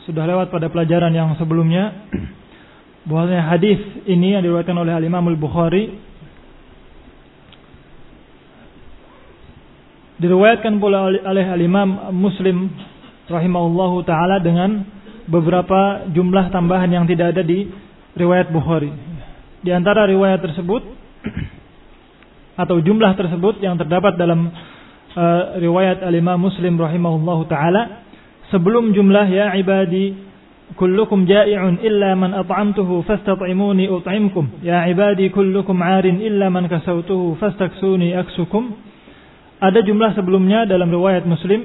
sudah lewat pada pelajaran yang sebelumnya bahwasanya hadis ini yang diriwayatkan oleh Al-Imam Al-Bukhari diriwayatkan pula oleh Al-Imam Muslim rahimahullahu taala dengan beberapa jumlah tambahan yang tidak ada di riwayat Bukhari. Di antara riwayat tersebut atau jumlah tersebut yang terdapat dalam riwayat Al-Imam Muslim rahimahullahu taala, sebelum jumlah ya ibadi kullukum ja'i'un illa man at'amtuhu fastat'imuni ut'imkum, ya ibadi kullukum 'arin illa man kasautuhu fastaksuni aksukum. Ada jumlah sebelumnya dalam riwayat Muslim,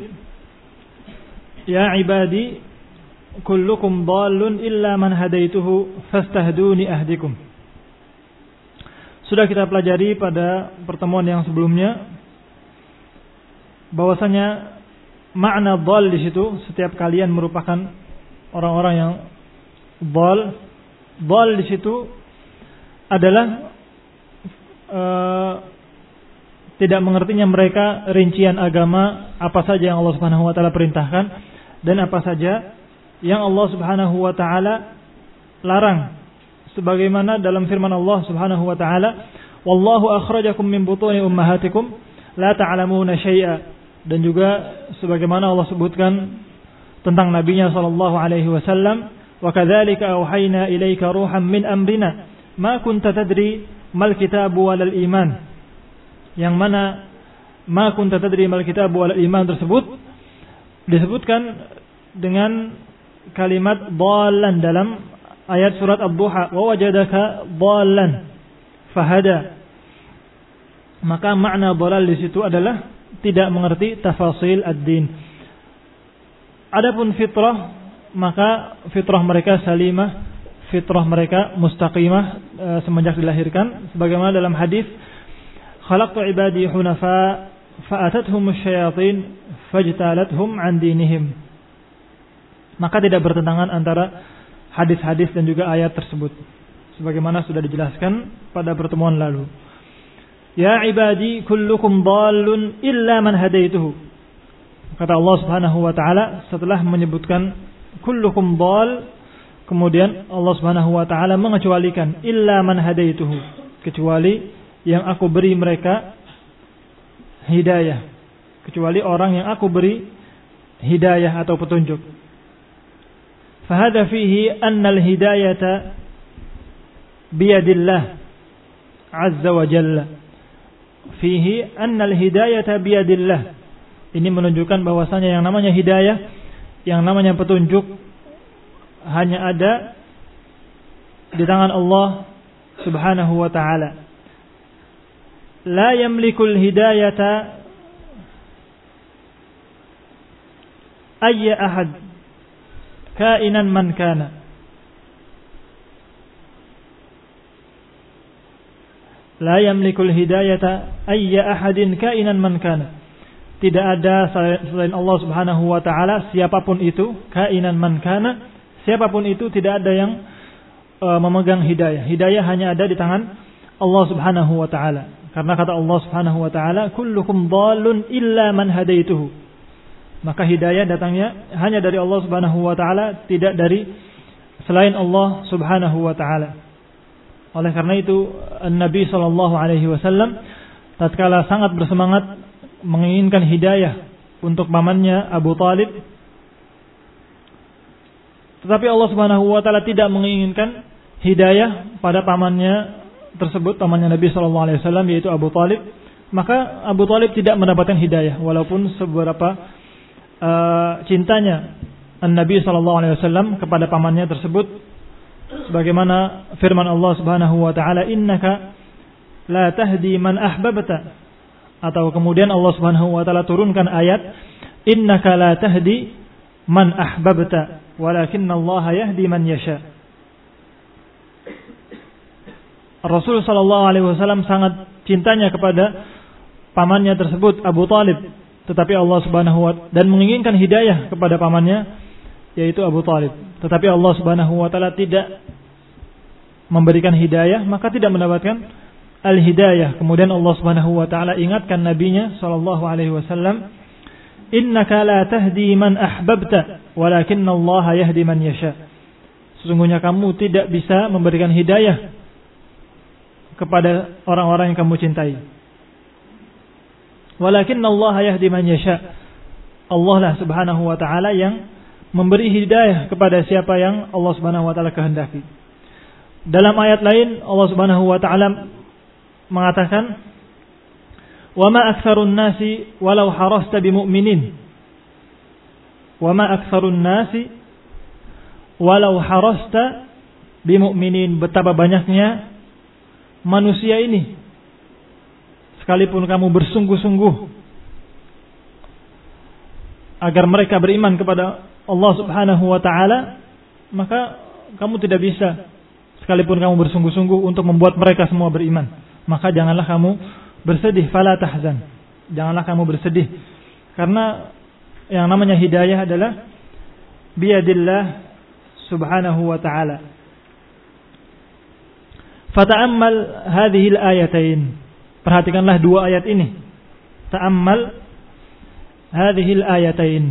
ya ibadi kullukum dhallun illa man hadaituhu fastahduni ahdikum. Sudah kita pelajari pada pertemuan yang sebelumnya bahwasanya makna dhal di situ, setiap kalian merupakan orang-orang yang dhal. Dhal di situ adalah tidak mengertinya mereka rincian agama apa saja yang Allah Subhanahu wa taala perintahkan dan apa saja yang Allah Subhanahu wa taala larang, sebagaimana dalam firman Allah Subhanahu wa taala, wallahu akhrajakum min butuni ummahatikum la ta'lamuna syai'a, dan juga sebagaimana Allah sebutkan tentang nabinya sallallahu alaihi wasallam, wa kadzalika auhayna ilaika ruhan min amrina ma kunta tadri mal kitabu walal iman, yang mana ma kunta tadri mal kitabu walal iman tersebut disebutkan dengan kalimat dhallan dalam ayat surat Ad-Duha, wa wajadaka dhallan fahada. Maka makna dhalal di situ adalah tidak mengerti tafasil ad-din. Adapun fitrah, maka fitrah mereka salimah, fitrah mereka mustaqimah semenjak dilahirkan, sebagaimana dalam hadis, khalaqtu ibadi hunafa fa'atathum asyayatin fajtalathum an dinihim. Maka tidak bertentangan antara hadis-hadis dan juga ayat tersebut, sebagaimana sudah dijelaskan pada pertemuan lalu. Ya ibadi kullukum dhallun illa man hadaituhu. Kata Allah Subhanahu wa taala setelah menyebutkan kullukum dhall, kemudian Allah Subhanahu wa taala mengecualikan illa man hadaituhu, kecuali yang aku beri mereka hidayah, kecuali orang yang aku beri hidayah atau petunjuk. Fahada fihi anna al-hidayata biyadillah azza wa jalla. Fihi anna al-hidayata biyadillah. Ini menunjukkan bahwasanya yang namanya hidayah, yang namanya petunjuk hanya ada di tangan Allah Subhanahu wa taala. La yamlikul hidayata ayya ahad kainan man kana. La yamlikul hidayata ayya ahadin kainan man kana. Tidak ada selain Allah Subhanahu wa taala siapapun itu, kainan man kana, siapapun itu tidak ada yang memegang hidayah. Hidayah hanya ada di tangan Allah Subhanahu wa taala. Karena kata Allah Subhanahu wa taala, kullukum dhallun illa man hadaituhu. Maka hidayah datangnya hanya dari Allah Subhanahu wa taala, tidak dari selain Allah Subhanahu wa taala. Oleh karena itu Nabi sallallahu alaihi wasallam tatkala sangat bersemangat menginginkan hidayah untuk pamannya Abu Talib, tetapi Allah Subhanahu wa taala tidak menginginkan hidayah pada pamannya tersebut, pamannya Nabi sallallahu alaihi wasallam, yaitu Abu Talib. Maka Abu Talib tidak mendapatkan hidayah walaupun seberapa cintanya Nabi sallallahu alaihi wasallam kepada pamannya tersebut, sebagaimana firman Allah Subhanahu wa taala, innaka la tahdi man ahbabta. Atau kemudian Allah Subhanahu wa taala turunkan ayat, innaka la tahdi man ahbabta walakinnallaha yahdi man yasha. Rasul sallallahu alaihi wasallam sangat cintanya kepada pamannya tersebut Abu Talib, tetapi Allah Subhanahu wa taala dan menginginkan hidayah kepada pamannya yaitu Abu Talib, tetapi Allah Subhanahu wa taala tidak memberikan hidayah, maka tidak mendapatkan al-hidayah. Kemudian Allah Subhanahu wa taala ingatkan nabinya sallallahu alaihi wasallam, innaka la tahdi man ahbabta walakinna Allah yahdi man yasha. Sesungguhnya kamu tidak bisa memberikan hidayah kepada orang-orang yang kamu cintai. Walakinna Allah yahdi man yasha. Allah lah subhanahu wa ta'ala yang memberi hidayah kepada siapa yang Allah subhanahu wa ta'ala kehendaki. Dalam ayat lain Allah subhanahu wa ta'ala mengatakan, wa ma aktsarun nasi walau harasta bimu'minin. Wa ma aktsarun nasi walau harasta bimu'minin. Betapa banyaknya manusia ini, sekalipun kamu bersungguh-sungguh agar mereka beriman kepada Allah subhanahu wa ta'ala, maka kamu tidak bisa, sekalipun kamu bersungguh-sungguh untuk membuat mereka semua beriman. Maka janganlah kamu bersedih, fala tahzan. Janganlah kamu bersedih, karena yang namanya hidayah adalah biyadillah subhanahu wa ta'ala. Fata'ammal hadhil ayatain. Perhatikanlah dua ayat ini. Ta'ammal hadhil ayatain.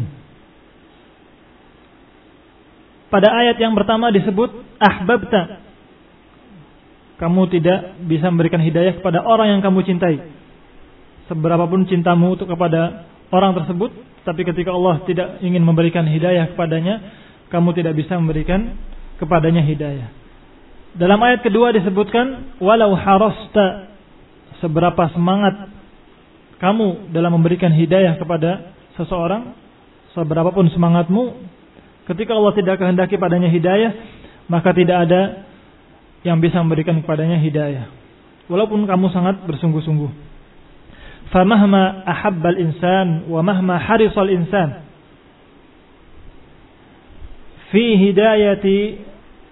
Pada ayat yang pertama disebut ahbabta. Kamu tidak bisa memberikan hidayah kepada orang yang kamu cintai. Seberapapun cintamu untuk kepada orang tersebut, tapi ketika Allah tidak ingin memberikan hidayah kepadanya, kamu tidak bisa memberikan kepadanya hidayah. Dalam ayat kedua disebutkan walau harasta. Seberapa semangat kamu dalam memberikan hidayah kepada seseorang, seberapapun semangatmu, ketika Allah tidak kehendaki padanya hidayah, maka tidak ada yang bisa memberikan kepadanya hidayah, walaupun kamu sangat bersungguh-sungguh. Famahma ahabbal insan wa mahma harisal insan fi hidayati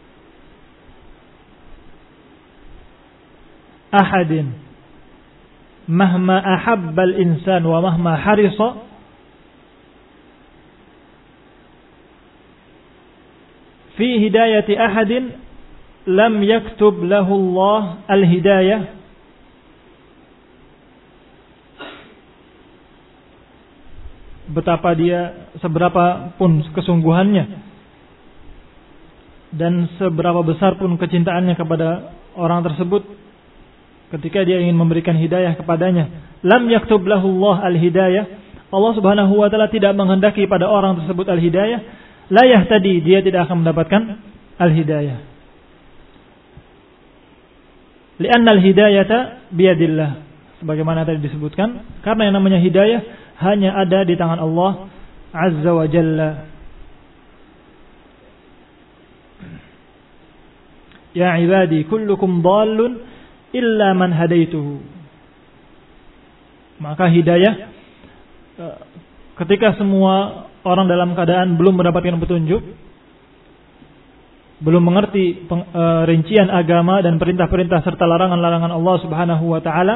ahadin, mahma ahabbal insan wa mahma harisa fi hidayati ahadin lam yaktub lahu Allah al-hidayah betapa dia, seberapa pun kesungguhannya dan seberapa besar pun kecintaannya kepada orang tersebut, ketika dia ingin memberikan hidayah kepadanya, lam yaktub lahu Allah al-hidayah, Allah subhanahu wa ta'ala tidak menghendaki pada orang tersebut al-hidayah, la yahtadi, dia tidak akan mendapatkan al-hidayah. Li'anna al-hidayata biyadillah, sebagaimana tadi disebutkan, karena yang namanya hidayah hanya ada di tangan Allah azza wa jalla. Ya ibadi kullukum dhallun illa man hadaituhu. Maka hidayah, ketika semua orang dalam keadaan belum mendapatkan petunjuk, belum mengerti rincian agama dan perintah-perintah serta larangan-larangan Allah subhanahu wa ta'ala,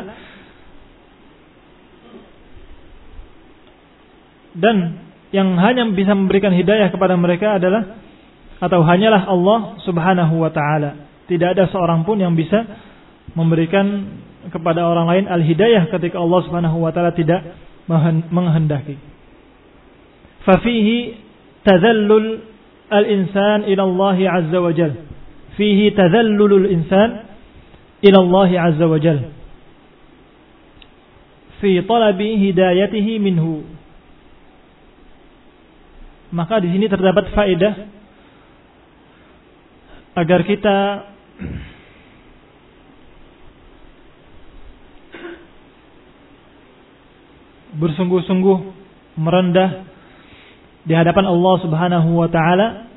dan yang hanya bisa memberikan hidayah kepada mereka adalah, atau hanyalah Allah subhanahu wa ta'ala. Tidak ada seorang pun yang bisa memberikan kepada orang lain al-hidayah ketika Allah subhanahu wa ta'ala tidak menghendaki. Fafihi tadhallul al-insan ila Allah azza wa jal. Fihi tadhallulul insan ila Allah azza wa jal fi talabi hidayatihi minhu. Maka di sini terdapat faedah agar kita bersungguh-sungguh merendah di hadapan Allah subhanahu wa ta'ala,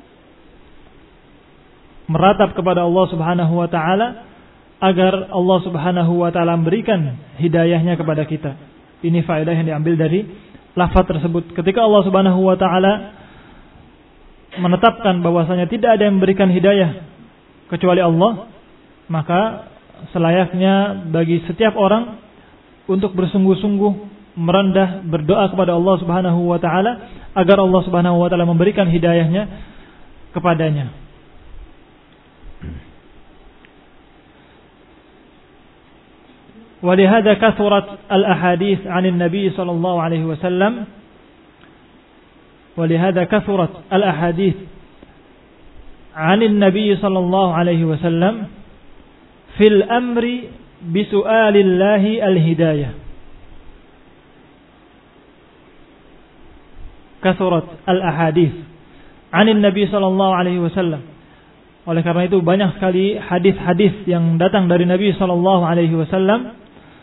meratap kepada Allah subhanahu wa ta'ala, agar Allah subhanahu wa ta'ala memberikan hidayahnya kepada kita. Ini faedah yang diambil dari lafaz tersebut. Ketika Allah subhanahu wa ta'ala menetapkan bahwasanya tidak ada yang memberikan hidayah kecuali Allah, maka selayaknya bagi setiap orang untuk bersungguh-sungguh merendah, berdoa kepada Allah subhanahu wa ta'ala agar Allah subhanahu wa ta'ala memberikan hidayahnya kepadanya. Walihada kathurat al-ahadith 'anil Nabi sallallahu alaihi wasallam ولهذا كثرت الأحاديث عن النبي صلى الله عليه وسلم في الأمر بسؤال الله الهداية. كثرت الأحاديث عن النبي صلى الله عليه وسلم. Oleh karena itu banyak sekali hadis-hadis yang datang dari Nabi sallallahu alaihi wasallam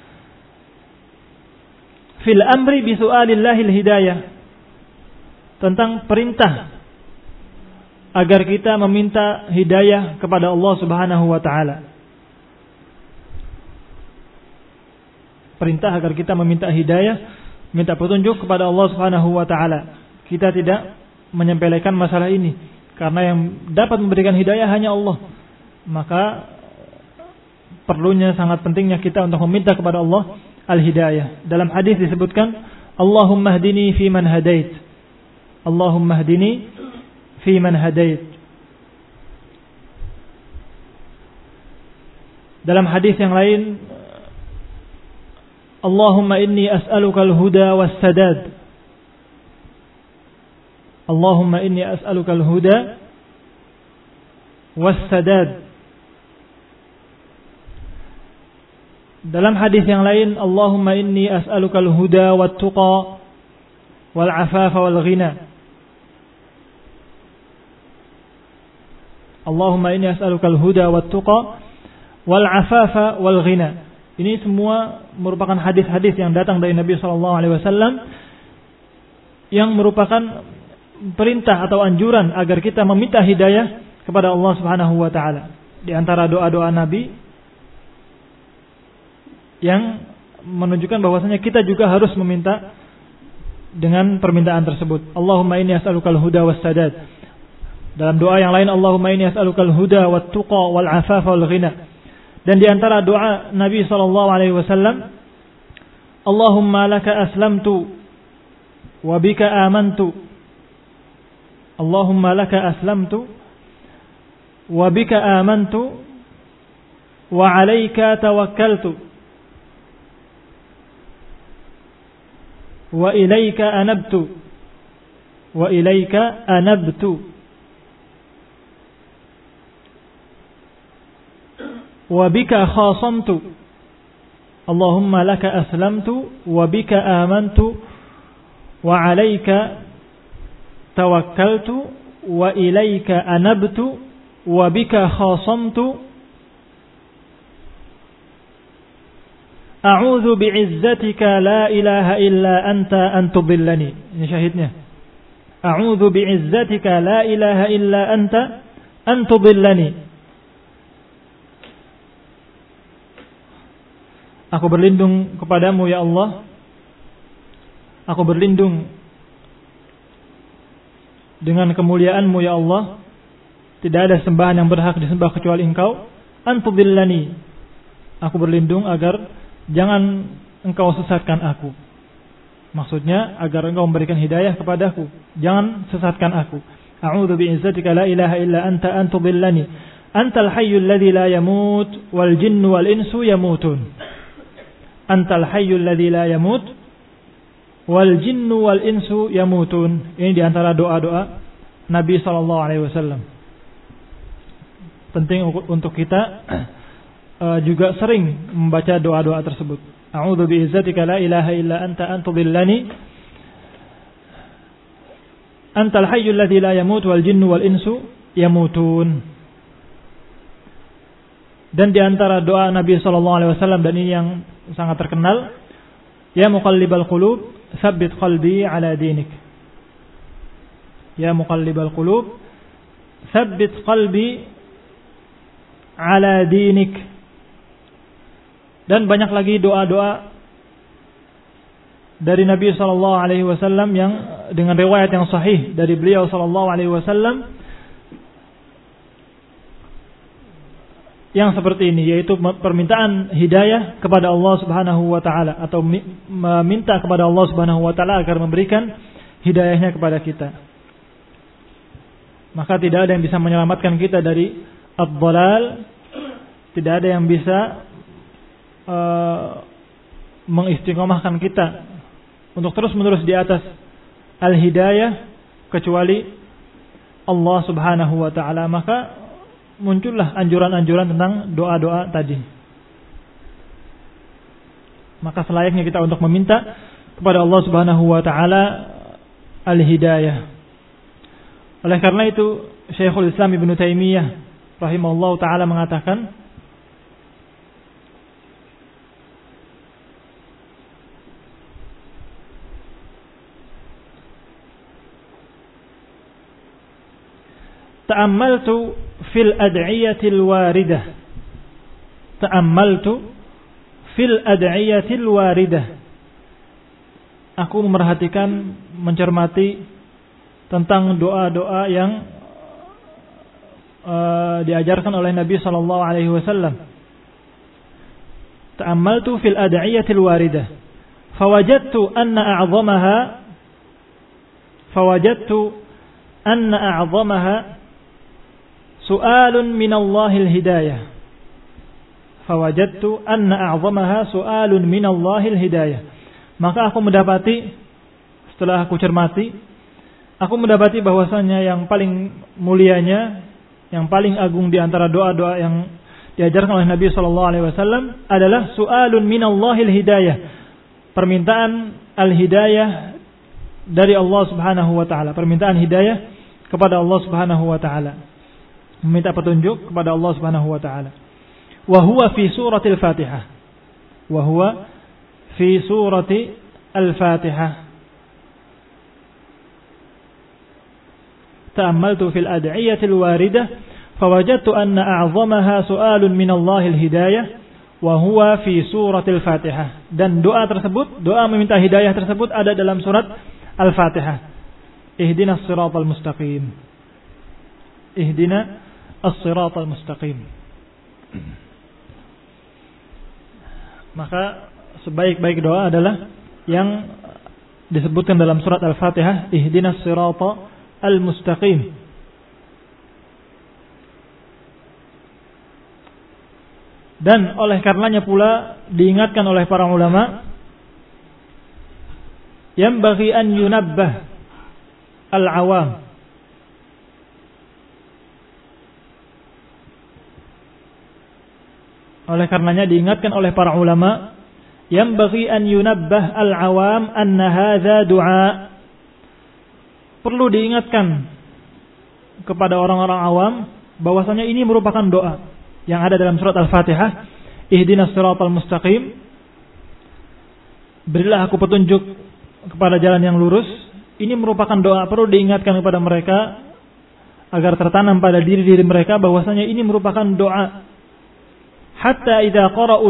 fil amri bi su'alillahil hidayah, tentang perintah agar kita meminta hidayah kepada Allah Subhanahu wa taala. Perintah agar kita meminta hidayah, minta petunjuk kepada Allah Subhanahu wa taala. Kita tidak menyepelekan masalah ini, karena yang dapat memberikan hidayah hanya Allah. Maka perlunya, sangat pentingnya kita untuk meminta kepada Allah al-hidayah. Dalam hadis disebutkan, Allahumma hdini fi man hadait. Allahumma hdini fi man hadait. Dalam hadis yang lain, Allahumma inni as'aluka al-huda was-sadad. Allahumma inni as'aluka al-huda was-sadad. Dalam hadis yang lain, Allahumma inni as'aluka al-huda wat-tuqa wal-afafa wal-ghina. Allahumma inni as'aluka al-huda wat-tuqa wal-afafa wal-ghina. Ini semua merupakan hadis-hadis yang datang dari Nabi sallallahu alaihi wasallam yang merupakan perintah atau anjuran agar kita meminta hidayah kepada Allah Subhanahu wa taala. Di antara doa-doa Nabi yang menunjukkan bahwasanya kita juga harus meminta dengan permintaan tersebut. Allahumma inni as'alukal huda was-sadad. Dalam doa yang lain, Allahumma inni as'alukal huda wat-tuqa wal-afafa wal-ghina. Dan di antara doa Nabi sallallahu alaihi wasallam, Allahumma laka aslamtu wa bika amantu. Allahumma laka aslamtu wa bika amantu wa 'alaika tawakkaltu wa ilaika anabtu wa ilaika anabtu wa bika khasamtu. Allahumma laka aslamtu wa bika amantu wa 'alaika tawakkaltu wa ilaika anabtu wa bika khasamtu. A'udzu bi'izzatika la ilaha illa anta an tudillani. Ini syahidnya. A'udzu bi'izzatika la ilaha illa anta an tudillani. Aku berlindung kepadamu ya Allah. Aku berlindung dengan kemuliaan-Mu ya Allah. Tidak ada sembahan yang berhak disembah kecuali Engkau. Antudillani. Aku berlindung agar jangan Engkau sesatkan aku. Maksudnya agar Engkau memberikan hidayah kepadaku. Jangan sesatkan aku. A'udzu bi'izzatika la ilaha illa anta antudillani. Antal hayyul ladzi la yamut wal jinnu wal insu yamutun. Antal hayyul ladzi la yamut wal jinnu wal insu yamutun. Ini diantara doa-doa Nabi sallallahu alaihi wasallam. Penting untuk kita juga sering membaca doa-doa tersebut. A'udzu bi'izzatika la ilaha illa anta antudillani. Antal hayyul ladzi la yamut wal jinnu wal insu yamutun. Dan diantara doa Nabi sallallahu alaihi wasallam, dan ini yang sangat terkenal, ya muqallibal qulub tsabbit qalbi ala dinik. Ya muqallibal qulub tsabbit qalbi ala dinik. Dan banyak lagi doa-doa dari Nabi sallallahu alaihi wasallam yang dengan riwayat yang sahih dari beliau sallallahu alaihi wasallam yang seperti ini, yaitu permintaan hidayah kepada Allah Subhanahu wa taala, atau meminta kepada Allah Subhanahu wa taala agar memberikan hidayahnya kepada kita. Maka tidak ada yang bisa menyelamatkan kita dari ad-dhalal, tidak ada yang bisa mengistiqomahkan kita untuk terus-menerus di atas al-hidayah kecuali Allah Subhanahu wa taala. Maka muncullah anjuran-anjuran tentang doa-doa tadi. Maka selayaknya kita untuk meminta kepada Allah Subhanahu wa taala al-hidayah. Oleh karena itu Syekhul Islam Ibnu Taimiyah rahimahullah taala mengatakan, ta'ammaltu fil ad'iyatil waridah. Ta'ammaltu fil ad'iyatil waridah. Aku memerhatikan, mencermati tentang doa-doa yang diajarkan oleh Nabi sallallahu alaihi wasallam. Ta'ammaltu fil ad'iyatil waridah. Fawajadtu anna a'zamaha su'alun minallahil hidayah. Fawajadtu anna a'zamaha su'alun minallahil hidayah. Maka aku mendapati, setelah aku cermati, aku mendapati bahwasanya yang paling mulianya, yang paling agung di antara doa-doa yang diajarkan oleh Nabi sallallahu alaihi wasallam adalah su'alun minallahil hidayah. Permintaan al-hidayah dari Allah Subhanahu wa taala, permintaan hidayah kepada Allah Subhanahu wa taala. Meminta petunjuk kepada Allah Subhanahu wa taala. Wa huwa fi suratil Fatihah. Wa huwa fi surati Al-Fatihah. Ta'ammaltu fil ad'iyatil waridah fawajadtu anna a'zamaha su'alun min Allahil hidayah wa huwa fi suratil Fatihah. Dan doa tersebut, doa meminta hidayah tersebut ada dalam surat Al-Fatihah. Ihdinas siratal mustaqim. Ihdina as-siratal mustaqim. Maka sebaik-baik doa adalah yang disebutkan dalam surat Al-Fatihah, ihdinas siratal mustaqim. Dan oleh karenanya pula diingatkan oleh para ulama, yang bagi an yunabbah al-awam. Oleh karenanya diingatkan oleh para ulama, yang bagi an yunabbah al-awam anna hadza du'a. Perlu diingatkan kepada orang-orang awam bahwasanya ini merupakan doa yang ada dalam surat Al-Fatihah, ihdinas siratal mustaqim. Berilah aku petunjuk kepada jalan yang lurus. Ini merupakan doa, perlu diingatkan kepada mereka agar tertanam pada diri-diri mereka bahwasanya ini merupakan doa. Hatta idza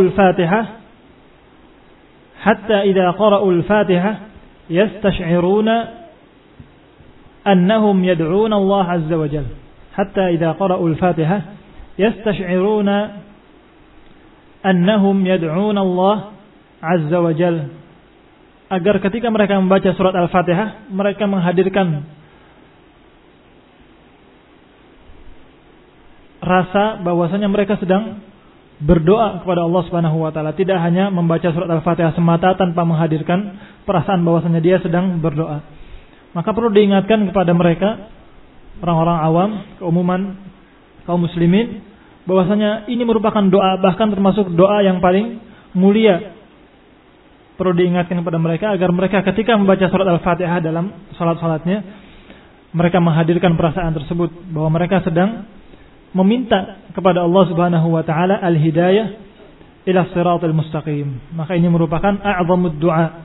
qara'ul Fatihah yastash'iruna annahum yad'una Allah azza wa jalla. Hatta idza qara'ul Fatihah yastash'iruna annahum yad'una Allah azza wa jalla. Agar ketika mereka membaca surat Al-Fatihah, mereka menghadirkan rasa bahwasanya mereka sedang berdoa kepada Allah Subhanahu wa taala, tidak hanya membaca surat Al-Fatihah semata tanpa menghadirkan perasaan bahwasanya dia sedang berdoa. Maka perlu diingatkan kepada mereka, orang-orang awam, keumuman kaum muslimin, bahwasanya ini merupakan doa, bahkan termasuk doa yang paling mulia. Perlu diingatkan kepada mereka agar mereka ketika membaca surat Al-Fatihah dalam salat-salatnya, mereka menghadirkan perasaan tersebut bahwa mereka sedang meminta kepada Allah Subhanahu wa taala al-hidayah ila siratal mustaqim. Maka ini merupakan a'zamud du'a.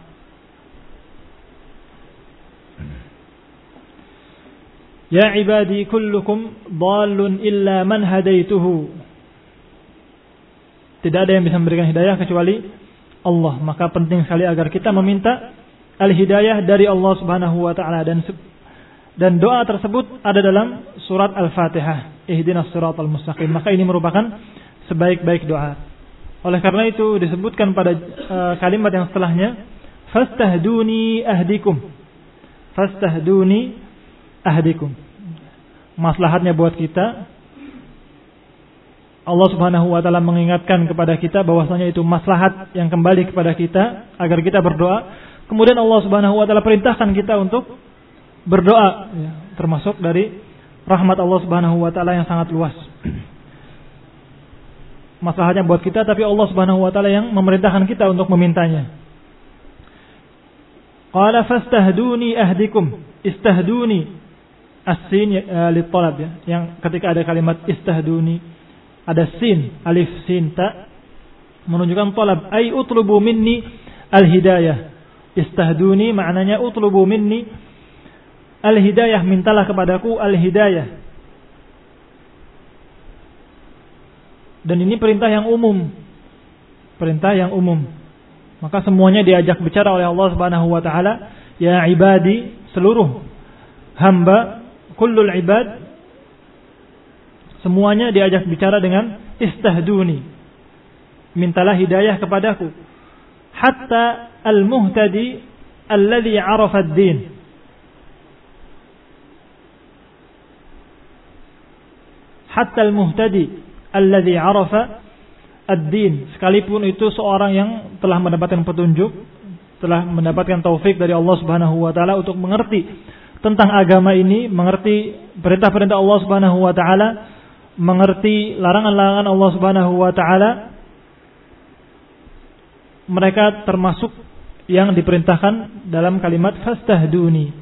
Ya ibadi kullukum dhallun illa man hadaituhu. Tidak ada yang bisa memberikan hidayah kecuali Allah. Maka penting sekali agar kita meminta al-hidayah dari Allah Subhanahu wa taala, dan doa tersebut ada dalam surat Al-Fatihah, ihdinas siratal mustaqim. Maka ini merupakan sebaik-baik doa. Oleh karena itu disebutkan pada kalimat yang setelahnya, fastahduni ahdikum. Fastahduni ahdikum. Maslahatnya buat kita, Allah Subhanahu wa taala mengingatkan kepada kita bahwasanya itu maslahat yang kembali kepada kita agar kita berdoa. Kemudian Allah Subhanahu wa taala perintahkan kita untuk berdoa, ya, termasuk dari rahmat Allah Subhanahu wa taala yang sangat luas. Masalahnya buat kita, tapi Allah Subhanahu wa taala yang memerintahkan kita untuk memintanya. Qala fastahduni ahdikum. Istahduni as-sin lit-talab, ya. Yang ketika ada kalimat istahduni ada sin, alif sin ta menunjukkan talab, ay utlubu minni al-hidayah. Istahduni maknanya utlubu minni al-hidayah, mintalah kepadaku al-hidayah. Dan ini perintah yang umum. Perintah yang umum. Maka semuanya diajak bicara oleh Allah Subhanahu wa taala, ya ibadi, seluruh hamba, kullul ibad, semuanya diajak bicara dengan istahduni. Mintalah hidayah kepadaku. Hatta al-muhtadi alladhi 'arafa ad-din. Hatta al-muhtadi alladhi 'arafa ad-din, sekalipun itu seorang yang telah mendapatkan petunjuk, telah mendapatkan taufik dari Allah Subhanahu wa taala untuk mengerti tentang agama ini, mengerti perintah-perintah Allah Subhanahu wa taala, mengerti larangan-larangan Allah Subhanahu wa taala, mereka termasuk yang diperintahkan dalam kalimat fastahduni.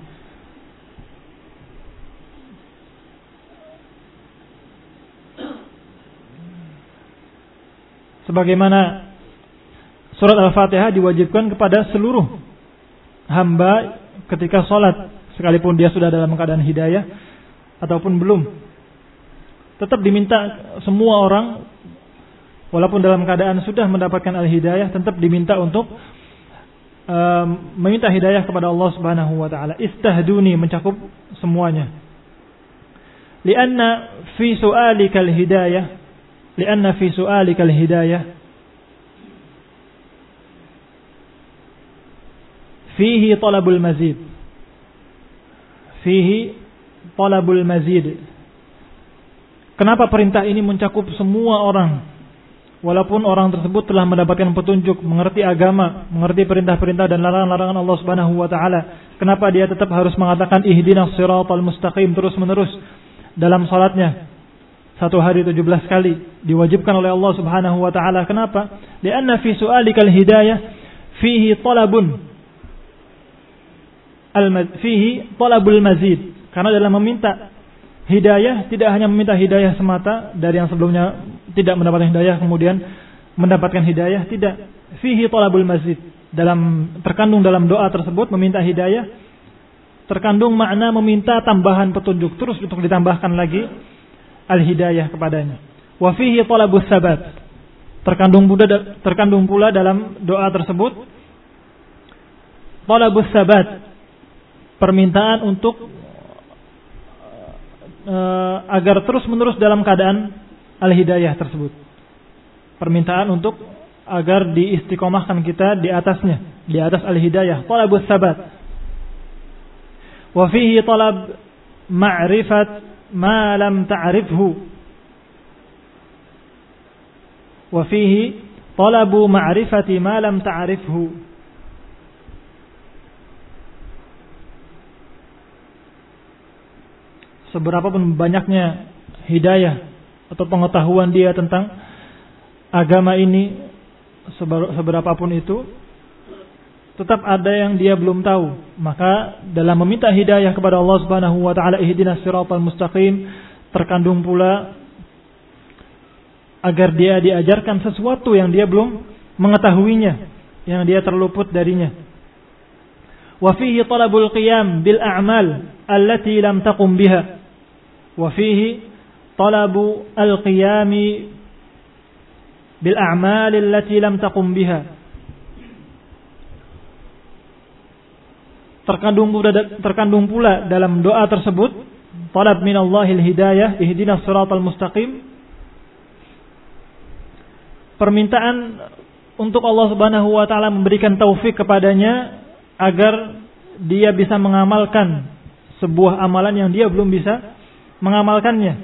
Sebagaimana surat Al-Fatihah diwajibkan kepada seluruh hamba ketika sholat, sekalipun dia sudah dalam keadaan hidayah ataupun belum, tetap diminta semua orang, walaupun dalam keadaan sudah mendapatkan al-hidayah, tetap diminta untuk meminta hidayah kepada Allah Subhanahu wa taala. Istahduni mencakup semuanya. Lianna fi su'alika al-hidayah, lianna fi su'alika al-hidayah fihi talabul mazid. Fihi talabul mazid. Kenapa perintah ini mencakup semua orang? Walaupun orang tersebut telah mendapatkan petunjuk, mengerti agama, mengerti perintah-perintah dan larangan-larangan Allah Subhanahu wa taala, kenapa dia tetap harus mengatakan ihdinas siratal mustaqim terus-menerus dalam salatnya? Satu hari 17 kali diwajibkan oleh Allah Subhanahu wa taala. Kenapa? Lianna fi su'alikal hidayah fihi talabun fihi talabul mazid. Karena dalam meminta hidayah tidak hanya meminta hidayah semata dari yang sebelumnya tidak mendapatkan hidayah kemudian mendapatkan hidayah, tidak. Fihi talabul mazid. Terkandung dalam doa tersebut meminta hidayah, terkandung makna meminta tambahan petunjuk terus untuk ditambahkan lagi al-hidayah kepadanya. Wa fihi talabus sabat. Terkandung pula dalam doa tersebut talabus sabat, permintaan untuk agar terus-menerus dalam keadaan al-hidayah tersebut. Permintaan untuk agar diistiqomahkan kita di atasnya, di atas al-hidayah, talabus sabat. Wa fihi talab ma'rifat ma lam ta'rifhu. Wa fihi talabu ma'rifati ma lam ta'rifhu. Seberapapun banyaknya hidayah atau pengetahuan dia tentang agama ini, seberapapun itu, tetap ada yang dia belum tahu. Maka dalam meminta hidayah kepada Allah Subhanahu wa taala, ihdinas siratal mustaqim, terkandung pula agar dia diajarkan sesuatu yang dia belum mengetahuinya, yang dia terluput darinya. Wa fihi talabul qiyam bil a'mal allati lam taqum biha. Wa fihi talabu al-qiyam bil a'mal allati lam taqum biha. Terkandung pula dalam doa tersebut talab minallahil hidayah, ihdinas siratal mustaqim, permintaan untuk Allah Subhanahu wa taala memberikan taufik kepadanya agar dia bisa mengamalkan sebuah amalan yang dia belum bisa mengamalkannya.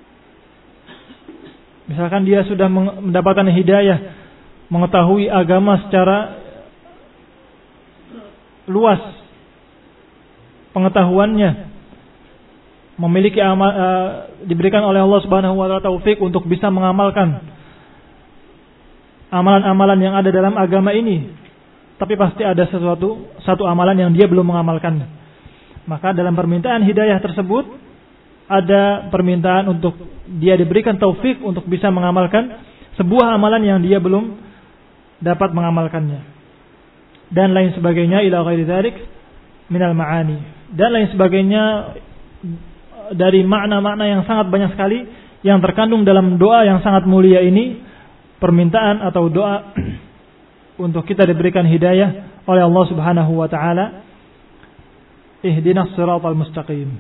Misalkan dia sudah mendapatkan hidayah, mengetahui agama secara luas, pengetahuannya, memiliki diberikan oleh Allah Subhanahu wa taala taufik untuk bisa mengamalkan amalan-amalan yang ada dalam agama ini, tapi pasti ada satu amalan yang dia belum mengamalkannya. Maka dalam permintaan hidayah tersebut ada permintaan untuk dia diberikan taufik untuk bisa mengamalkan sebuah amalan yang dia belum dapat mengamalkannya, dan lain sebagainya, ila ghairi dzalik minal ma'ani, dan lain sebagainya dari makna-makna yang sangat banyak sekali yang terkandung dalam doa yang sangat mulia ini, permintaan atau doa untuk kita diberikan hidayah oleh Allah Subhanahu wa taala. Ihdinas siratal mustaqim.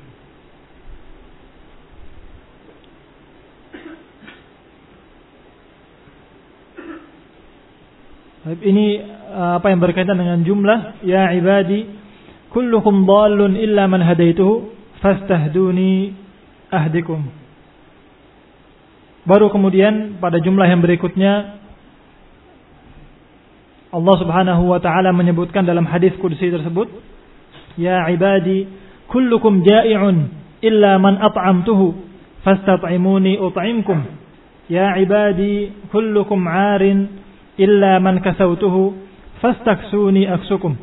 Ini apa yang berkaitan dengan jumlah ya ibadi kullukum dhallun illa man hadaituhu fastahduni ahdikum. Baru kemudian pada jumlah yang berikutnya Allah Subhanahu wa taala menyebutkan dalam hadis qudsi tersebut, ya ibadi kullukum ja'i'un illa man at'amtuhu fastat'imuni ut'imkum. Ya ibadi kullukum 'arin illa man kasautuhu fastaksuni aksukum.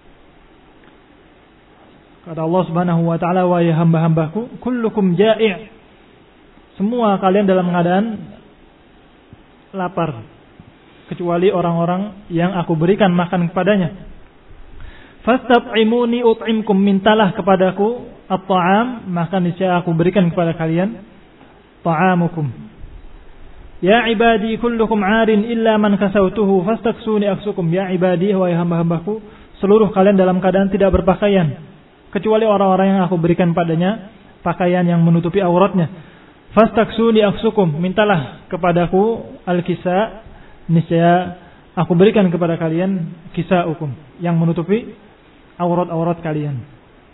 Kata Allah Subhanahu wa taala, wahai hamba-hambaku, kullukum ja'i', semua kalian dalam keadaan lapar kecuali orang-orang yang aku berikan makan kepadanya. Fastat'imuni ut'imkum, mintalah kepadaku at-ta'am, maka niscaya aku berikan kepada kalian ta'amukum. Ya ibadi kullukum 'arin illa man kasautuhu fastaksuni aksukum. Ya ibadi, wahai hamba-hambaku, seluruh kalian dalam keadaan tidak berpakaian kecuali orang-orang yang aku berikan padanya pakaian yang menutupi auratnya. Fastaksuni aksukum, mintalah kepadaku al-kisa, niscaya aku berikan kepada kalian kisaukum, yang menutupi aurat-aurat kalian.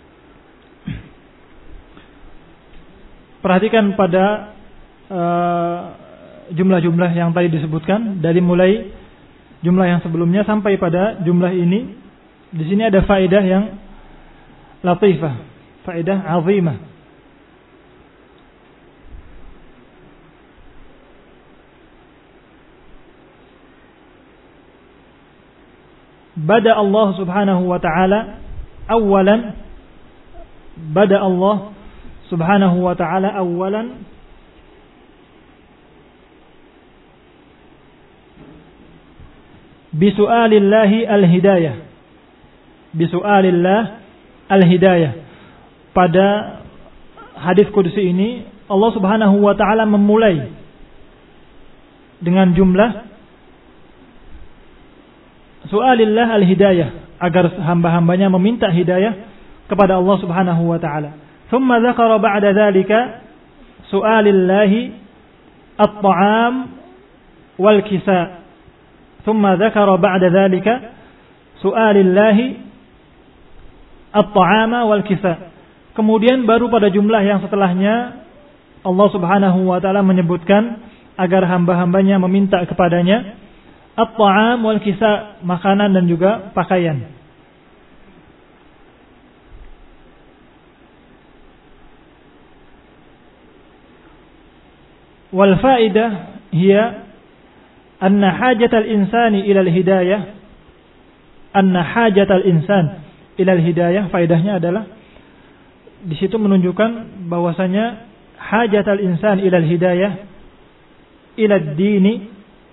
Perhatikan pada jumlah-jumlah yang tadi disebutkan, dari mulai jumlah yang sebelumnya sampai pada jumlah ini. Di sini ada faedah yang latifah, faedah azimah. Bada Allah Subhanahu wa taala awalan, bada Allah Subhanahu wa taala awalan bisu'alillahi al-hidayah. Bisu'alillah al-hidayah. Pada hadis qudsi ini Allah Subhanahu wa taala memulai dengan jumlah su'alillah al-hidayah, agar hamba-hambanya meminta hidayah kepada Allah Subhanahu wa taala. Thumma dzakara ba'da dzalika su'alillahi at-ta'am wal kisa'. ثم ذكر بعد ذلك سؤال الله الطعام والكساء. Kemudian baru pada jumlah yang setelahnya Allah Subhanahu wa taala menyebutkan agar hamba-hambanya meminta kepadanya at-ta'am wal kisa', makanan dan juga pakaian. Wal faidah hiya anna hajatal insani ilal hidayah, anna hajatal insan ilal hidayah, faedahnya adalah di situ menunjukkan bahwasanya hajatal insan ilal hidayah ilad dini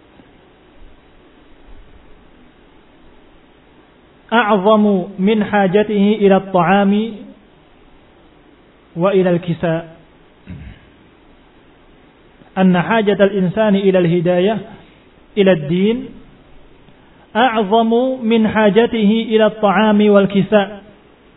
a'zamu min hajatihi ila at-ta'ami wa ila al-kisa'. Anna hajatal insani ilal hidayah ila ad-din a'zamu min hajatihi ila at-ta'ami wal kisa'.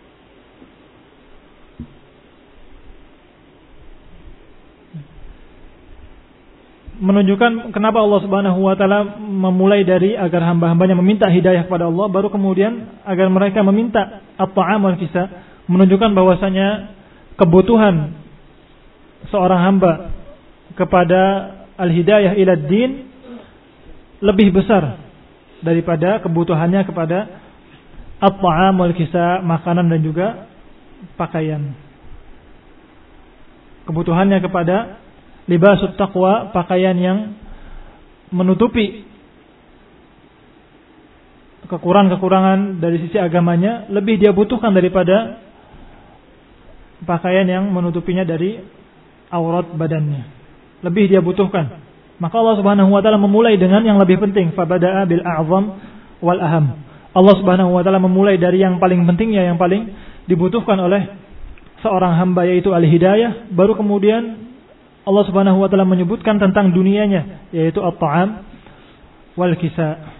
Menunjukkan kenapa Allah Subhanahu wa taala memulai dari agar hamba-hambanya meminta hidayah kepada Allah, baru kemudian agar mereka meminta at-ta'am wal kisa', menunjukkan bahwasanya kebutuhan seorang hamba kepada al-hidayah ila ad-din lebih besar daripada kebutuhannya kepada at-ta'am wal kisa', makanan dan juga pakaian. Kebutuhannya kepada libasut taqwa, pakaian yang menutupi kekurangan-kekurangan dari sisi agamanya, lebih dia butuhkan daripada pakaian yang menutupinya dari aurat badannya. Lebih dia butuhkan. Maka Allah Subhanahu wa taala memulai dengan yang lebih penting, fabada'a bil a'zam wal aham. Allah Subhanahu wa taala memulai dari yang paling pentingnya, yang paling dibutuhkan oleh seorang hamba, yaitu al-hidayah, baru kemudian Allah Subhanahu wa taala menyebutkan tentang dunianya, yaitu at-ta'am wal kisa.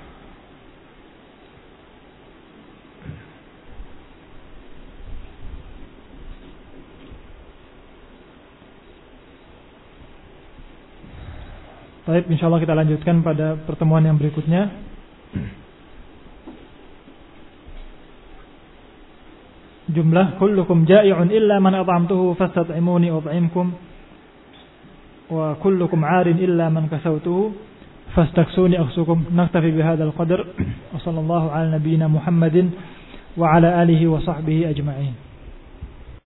Baik, insyaallah kita lanjutkan pada pertemuan yang berikutnya. Jumlah kullukum ja'i'un illa man at'amtuhu fastat'imuni ut'imkum wa kullukum 'arin illa man kasawtuhu fastaksuni akhsukum. Naktafi bihadzal qadar wa sallallahu ala nabiyyina Muhammadin wa ala alihi wa sahbihi ajma'in.